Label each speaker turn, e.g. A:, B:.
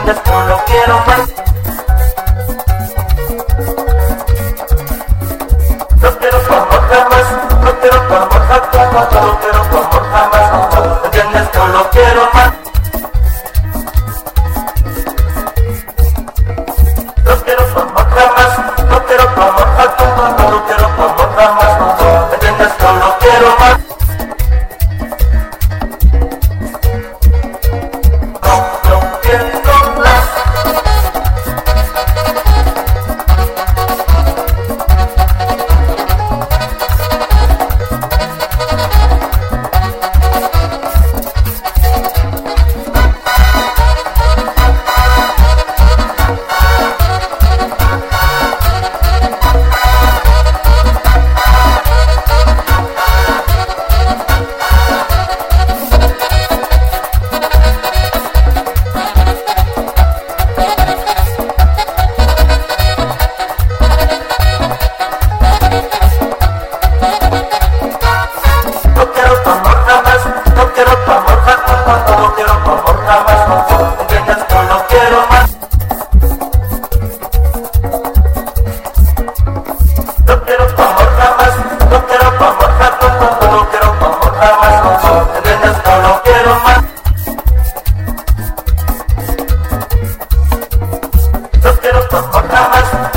A: entiendes? No lo quiero más. No quiero tu amor jamás, no quiero tu amor jamás, no quiero tu amor jamás, ¿me entiendes? No lo quiero más. No quiero tu amor jamás, no quiero tu amor jamás, no quiero tu amor jamás, ¿me entiendes? No lo quiero más. No quiero tu amor jamás.